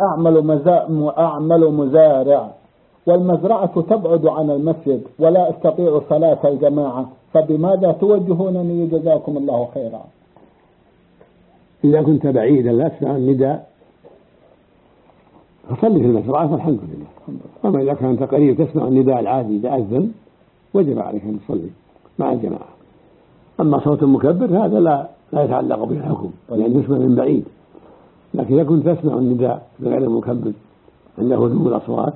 أعمل مزارع والمزرعة تبعد عن المسجد ولا أستطيع صلاة الجماعة، فبماذا توجهونني جزاكم الله خيرا؟ إذا كنت بعيدا لا تسمع النداء فصلي في المزرعة والحمد لله. أما إذا كنت قريب تسمع النداء العادي إذا أذن وجب عليك أن تصلي مع الجماعة. أما صوت مكبر هذا لا يتعلق به الحكم لأنه يسمع من بعيد، لكن إذا كنت تسمع النداء بغير المكبر عند هدوء الأصوات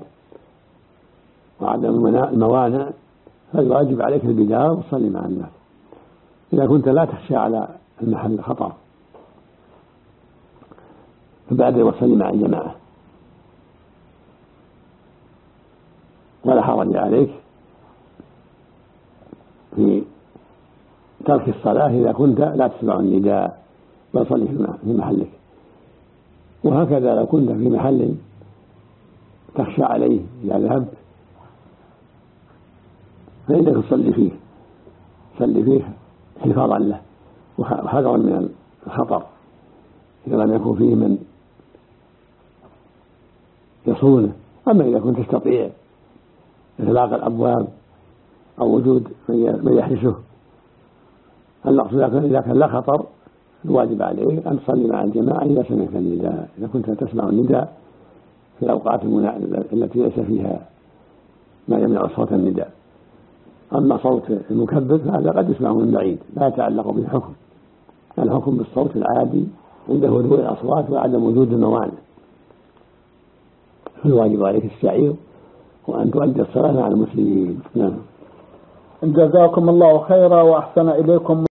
وعدم الموانع فالواجب عليك البدار وتصلي مع الناس إذا كنت لا تخشى على المحل خطر، فبعد وصلي مع الجماعة ولا حرج عليك في ترك الصلاة إذا كنت لا تسمع النداء بل صلي في محلك. وهكذا لو كنت في محل تخشى عليه إذا ذهبت فإنك تصلي فيه حفاظا له وحذرا من الخطر إذا لم يكن فيه من يصونه. أما إذا كنت تستطيع إغلاق الأبواب أو وجود من يحرسه المقصود إذا كان لا خطر الواجب عليك أن تصلي مع الجماعة إذا سمعت النداء، إذا كنت تسمع النداء في الأوقات التي ليس فيها ما يمنع صوت النداء. أما صوت المكبر فهذا قد يسمع من بعيد لا يتعلق بالحكم، الحكم بالصوت العادي عند هدوء الأصوات وعدم وجود الموانع. فالواجب عليك السعي وأن تؤدي الصلاة مع المسلمين. نعم. جزاكم الله خيرا وأحسن إليكم.